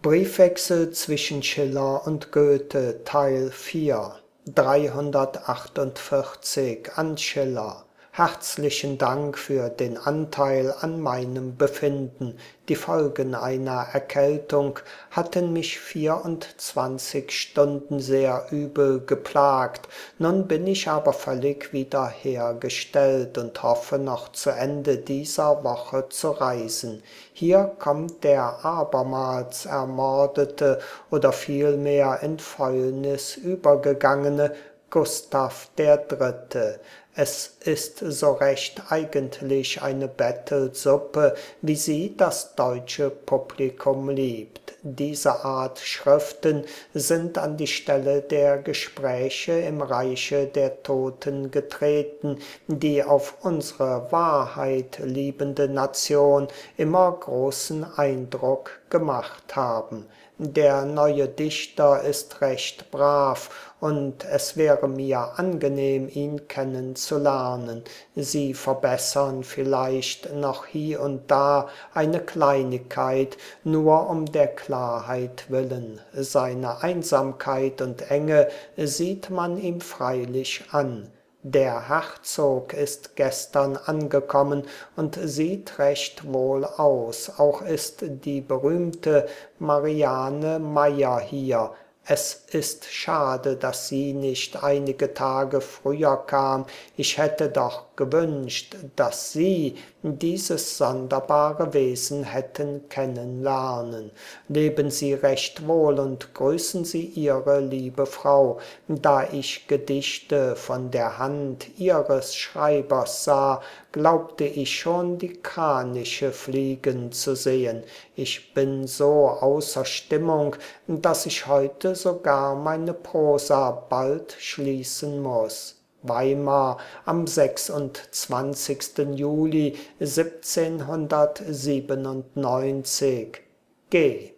Briefwechsel zwischen Schiller und Goethe, Teil 4, 348 an Schiller. Herzlichen Dank für den Anteil an meinem Befinden. Die Folgen einer Erkältung hatten mich 24 Stunden sehr übel geplagt. Nun bin ich aber völlig wiederhergestellt und hoffe noch zu Ende dieser Woche zu reisen. Hier kommt der abermals ermordete oder vielmehr in Fäulnis übergegangene Gustav der Dritte. Es ist so recht eigentlich eine Bettelsuppe, wie sie das deutsche Publikum liebt. Diese Art Schriften sind an die Stelle der Gespräche im Reiche der Toten getreten, die auf unsere Wahrheit liebende Nation immer großen Eindruck gemacht haben. Der neue Dichter ist recht brav, und es wäre mir angenehm, ihn kennenzulernen. Sie verbessern vielleicht noch hie und da eine Kleinigkeit, nur um der Klarheit willen. Seine Einsamkeit und Enge sieht man ihm freilich an. Der Herzog ist gestern angekommen und sieht recht wohl aus. Auch ist die berühmte Mariane Meyer hier. Es ist schade, dass sie nicht einige Tage früher kam. Ich hätte doch gewünscht, dass Sie dieses sonderbare Wesen hätten kennenlernen. Leben Sie recht wohl und grüßen Sie Ihre liebe Frau. Da ich Gedichte von der Hand Ihres Schreibers sah, glaubte ich schon die Kraniche fliegen zu sehen. Ich bin so außer Stimmung, dass ich heute sogar meine Prosa bald schließen muss. Weimar am 26. Juli 1797. G.